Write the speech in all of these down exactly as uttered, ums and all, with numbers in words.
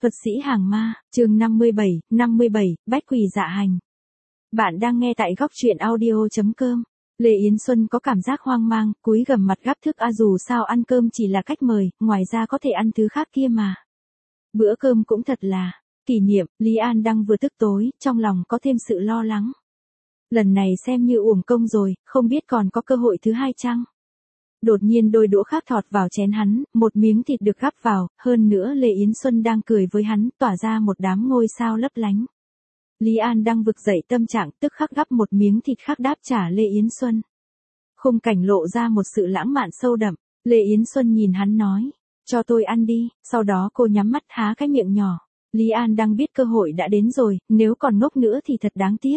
Thuật sĩ hàng ma, chương năm mươi bảy, năm mươi bảy, Bách quỷ dạ hành. Bạn đang nghe tại góc truyện audio.com. Lê Yến Xuân có cảm giác hoang mang, cúi gằm mặt gắp thức a dù sao ăn cơm chỉ là cách mời, ngoài ra có thể ăn thứ khác kia mà. Bữa cơm cũng thật là kỷ niệm, Lý An đang vừa tức tối, trong lòng có thêm sự lo lắng. Lần này xem như uổng công rồi, không biết còn có cơ hội thứ hai chăng? Đột nhiên đôi đũa khác thọt vào chén hắn, một miếng thịt được gắp vào, hơn nữa Lê Yến Xuân đang cười với hắn, tỏa ra một đám ngôi sao lấp lánh. Lý An đang vực dậy tâm trạng, tức khắc gắp một miếng thịt khác đáp trả Lê Yến Xuân. Khung cảnh lộ ra một sự lãng mạn sâu đậm, Lê Yến Xuân nhìn hắn nói, cho tôi ăn đi, sau đó cô nhắm mắt há cái miệng nhỏ. Lý An đang biết cơ hội đã đến rồi, nếu còn ngốc nữa thì thật đáng tiếc.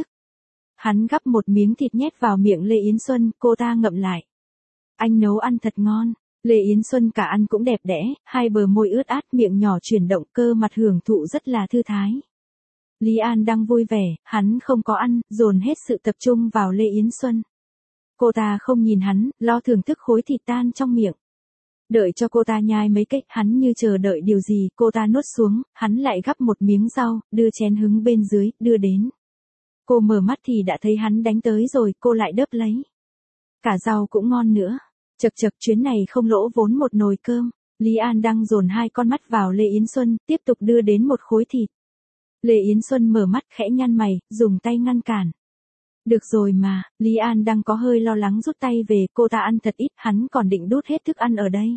Hắn gắp một miếng thịt nhét vào miệng Lê Yến Xuân, cô ta ngậm lại. Anh nấu ăn thật ngon. Lê Yến Xuân cả ăn cũng đẹp đẽ, hai bờ môi ướt át, miệng nhỏ chuyển động, cơ mặt hưởng thụ rất là thư thái. Lý An đang vui vẻ, hắn không có ăn, dồn hết sự tập trung vào Lê Yến Xuân. Cô ta không nhìn hắn, lo thưởng thức khối thịt tan trong miệng. Đợi cho cô ta nhai mấy cách, hắn như chờ đợi điều gì, cô ta nuốt xuống, hắn lại gắp một miếng rau, đưa chén hứng bên dưới, đưa đến. Cô mở mắt thì đã thấy hắn đánh tới rồi, cô lại đớp lấy. Cả rau cũng ngon nữa. Chật chật, chuyến này không lỗ vốn một nồi cơm. Lý An đang dồn hai con mắt vào Lê Yến Xuân, tiếp tục đưa đến một khối thịt. Lê Yến Xuân mở mắt khẽ nhăn mày, dùng tay ngăn cản. Được rồi mà, Lý An đang có hơi lo lắng rút tay về, cô ta ăn thật ít, hắn còn định đút hết thức ăn ở đây.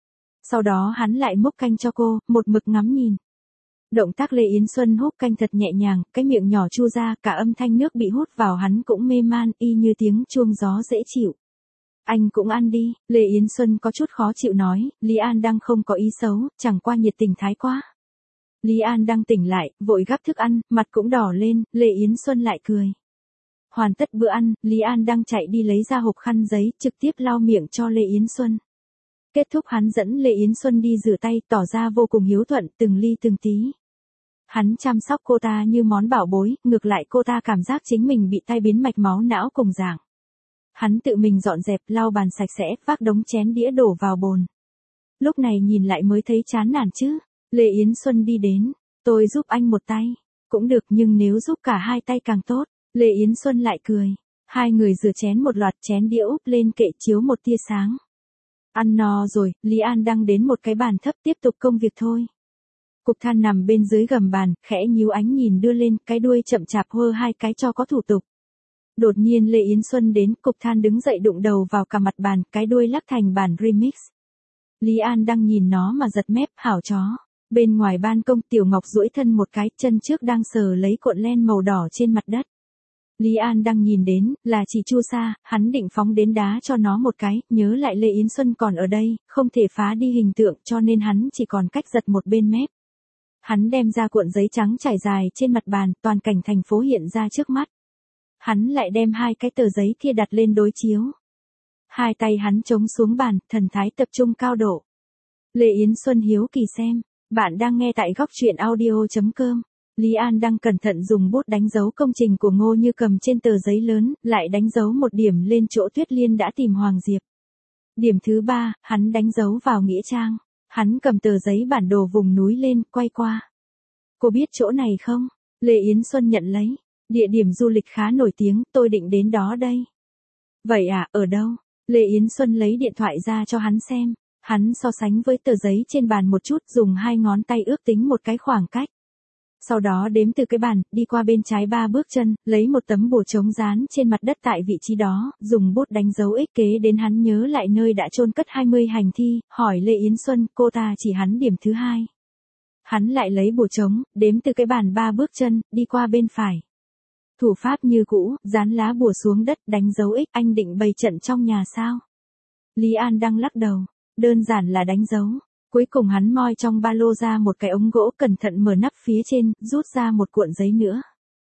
Sau đó hắn lại múc canh cho cô, một mực ngắm nhìn. Động tác Lê Yến Xuân húp canh thật nhẹ nhàng, cái miệng nhỏ chu ra, cả âm thanh nước bị hút vào hắn cũng mê man, y như tiếng chuông gió dễ chịu. Anh cũng ăn đi, Lê Yến Xuân có chút khó chịu nói, Lý An đang không có ý xấu, chẳng qua nhiệt tình thái quá. Lý An đang tỉnh lại, vội gắp thức ăn, mặt cũng đỏ lên, Lê Yến Xuân lại cười. Hoàn tất bữa ăn, Lý An đang chạy đi lấy ra hộp khăn giấy, trực tiếp lau miệng cho Lê Yến Xuân. Kết thúc hắn dẫn Lê Yến Xuân đi rửa tay, tỏ ra vô cùng hiếu thuận, từng ly từng tí. Hắn chăm sóc cô ta như món bảo bối, ngược lại cô ta cảm giác chính mình bị tai biến mạch máu não cùng dạng. Hắn tự mình dọn dẹp, lau bàn sạch sẽ, vác đống chén đĩa đổ vào bồn. Lúc này nhìn lại mới thấy chán nản chứ. Lê Yến Xuân đi đến, tôi giúp anh một tay. Cũng được, nhưng nếu giúp cả hai tay càng tốt. Lê Yến Xuân lại cười. Hai người rửa chén một loạt, chén đĩa úp lên kệ chiếu một tia sáng. Ăn no rồi, Lý An đang đến một cái bàn thấp, tiếp tục công việc thôi. Cục than nằm bên dưới gầm bàn, khẽ nhíu ánh nhìn đưa lên, cái đuôi chậm chạp hơ hai cái cho có thủ tục. Đột nhiên Lê Yến Xuân đến, cục than đứng dậy đụng đầu vào cả mặt bàn, cái đuôi lắc thành bản remix. Lý An đang nhìn nó mà giật mép, hảo chó. Bên ngoài ban công, Tiểu Ngọc duỗi thân một cái, chân trước đang sờ lấy cuộn len màu đỏ trên mặt đất. Lý An đang nhìn đến, là chỉ Chu Sa, hắn định phóng đến đá cho nó một cái, nhớ lại Lê Yến Xuân còn ở đây, không thể phá đi hình tượng cho nên hắn chỉ còn cách giật một bên mép. Hắn đem ra cuộn giấy trắng trải dài trên mặt bàn, toàn cảnh thành phố hiện ra trước mắt. Hắn lại đem hai cái tờ giấy kia đặt lên đối chiếu. Hai tay hắn chống xuống bàn, thần thái tập trung cao độ. Lê Yến Xuân hiếu kỳ xem, bạn đang nghe tại góc truyện audio.com. Lý An đang cẩn thận dùng bút đánh dấu công trình của Ngô Như Cầm trên tờ giấy lớn, lại đánh dấu một điểm lên chỗ Tuyết Liên đã tìm Hoàng Diệp. Điểm thứ ba, hắn đánh dấu vào nghĩa trang. Hắn cầm tờ giấy bản đồ vùng núi lên, quay qua. Cô biết chỗ này không? Lê Yến Xuân nhận lấy. Địa điểm du lịch khá nổi tiếng, tôi định đến đó đây. Vậy à, ở đâu? Lê Yến Xuân lấy điện thoại ra cho hắn xem. Hắn so sánh với tờ giấy trên bàn một chút, dùng hai ngón tay ước tính một cái khoảng cách. Sau đó đếm từ cái bàn, đi qua bên trái ba bước chân, lấy một tấm bùa trống dán trên mặt đất tại vị trí đó, dùng bút đánh dấu ích kế đến hắn nhớ lại nơi đã chôn cất hai mươi hành thi, hỏi Lê Yến Xuân, cô ta chỉ hắn điểm thứ hai. Hắn lại lấy bùa trống, đếm từ cái bàn ba bước chân, đi qua bên phải. Thủ pháp như cũ, dán lá bùa xuống đất, đánh dấu ích, anh định bày trận trong nhà sao? Lý An đang lắc đầu, đơn giản là đánh dấu. Cuối cùng hắn moi trong ba lô ra một cái ống gỗ, cẩn thận mở nắp phía trên, rút ra một cuộn giấy nữa.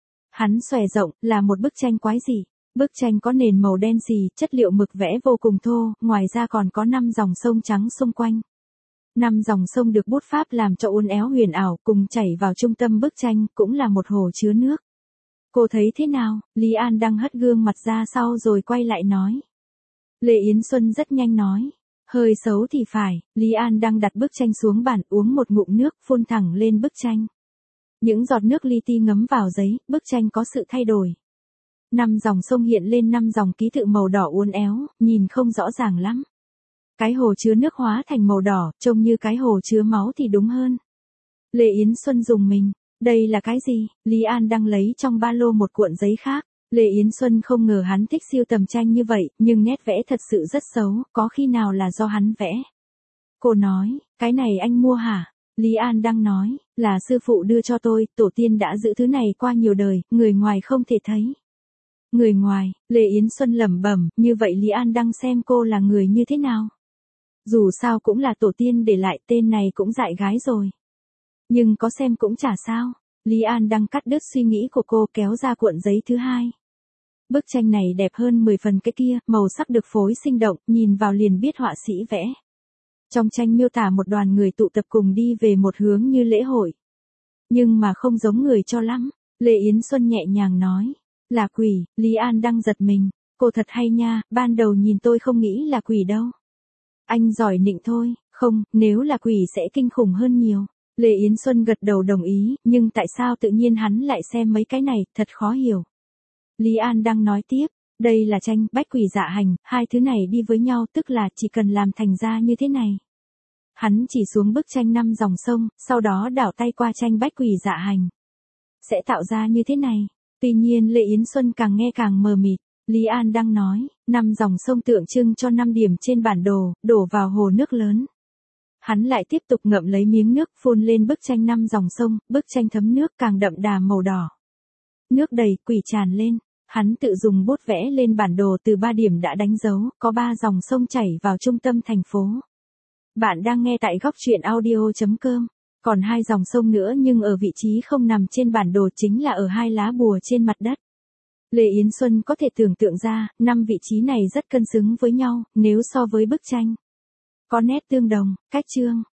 Hắn xòe rộng, là một bức tranh quái dị. Bức tranh có nền màu đen xì, chất liệu mực vẽ vô cùng thô, ngoài ra còn có năm dòng sông trắng xung quanh. Năm dòng sông được bút pháp làm cho uốn éo huyền ảo, cùng chảy vào trung tâm bức tranh, cũng là một hồ chứa nước. Cô thấy thế nào? Lý An đang hất gương mặt ra sau rồi quay lại nói. Lê Yến Xuân rất nhanh nói. Hơi xấu thì phải, Lý An đang đặt bức tranh xuống bàn uống một ngụm nước phun thẳng lên bức tranh. Những giọt nước li ti ngấm vào giấy, bức tranh có sự thay đổi. Năm dòng sông hiện lên năm dòng ký tự màu đỏ uốn éo, nhìn không rõ ràng lắm. Cái hồ chứa nước hóa thành màu đỏ, trông như cái hồ chứa máu thì đúng hơn. Lệ Yến Xuân rùng mình. Đây là cái gì? Lý An đang lấy trong ba lô một cuộn giấy khác. Lệ Yến Xuân không ngờ hắn thích siêu tầm tranh như vậy, nhưng nét vẽ thật sự rất xấu, có khi nào là do hắn vẽ. Cô nói, cái này anh mua hả? Lý An đang nói, là sư phụ đưa cho tôi, tổ tiên đã giữ thứ này qua nhiều đời, người ngoài không thể thấy. Người ngoài, Lệ Yến Xuân lẩm bẩm, như vậy Lý An đang xem cô là người như thế nào? Dù sao cũng là tổ tiên để lại, tên này cũng dại gái rồi. Nhưng có xem cũng chả sao. Lý An đang cắt đứt suy nghĩ của cô kéo ra cuộn giấy thứ hai. Bức tranh này đẹp hơn mười phần cái kia, màu sắc được phối sinh động, nhìn vào liền biết họa sĩ vẽ. Trong tranh miêu tả một đoàn người tụ tập cùng đi về một hướng như lễ hội. Nhưng mà không giống người cho lắm. Lệ Yến Xuân nhẹ nhàng nói. Là quỷ, Lý An đang giật mình. Cô thật hay nha, ban đầu nhìn tôi không nghĩ là quỷ đâu. Anh giỏi nịnh thôi, không, nếu là quỷ sẽ kinh khủng hơn nhiều. Lệ Yến Xuân gật đầu đồng ý, nhưng tại sao tự nhiên hắn lại xem mấy cái này, thật khó hiểu. Lý An đang nói tiếp, đây là tranh bách quỷ dạ hành, hai thứ này đi với nhau tức là chỉ cần làm thành ra như thế này. Hắn chỉ xuống bức tranh năm dòng sông, sau đó đảo tay qua tranh bách quỷ dạ hành. Sẽ tạo ra như thế này. Tuy nhiên Lệ Yến Xuân càng nghe càng mờ mịt. Lý An đang nói, năm dòng sông tượng trưng cho năm điểm trên bản đồ, đổ vào hồ nước lớn. Hắn lại tiếp tục ngậm lấy miếng nước phun lên bức tranh năm dòng sông, bức tranh thấm nước càng đậm đà màu đỏ. Nước đầy, quỷ tràn lên. Hắn tự dùng bút vẽ lên bản đồ từ ba điểm đã đánh dấu, có ba dòng sông chảy vào trung tâm thành phố. Bạn đang nghe tại góc truyện audio chấm com. Còn hai dòng sông nữa nhưng ở vị trí không nằm trên bản đồ chính là ở hai lá bùa trên mặt đất. Lệ Yến Xuân có thể tưởng tượng ra, năm vị trí này rất cân xứng với nhau, nếu so với bức tranh. Có nét tương đồng, cách chương.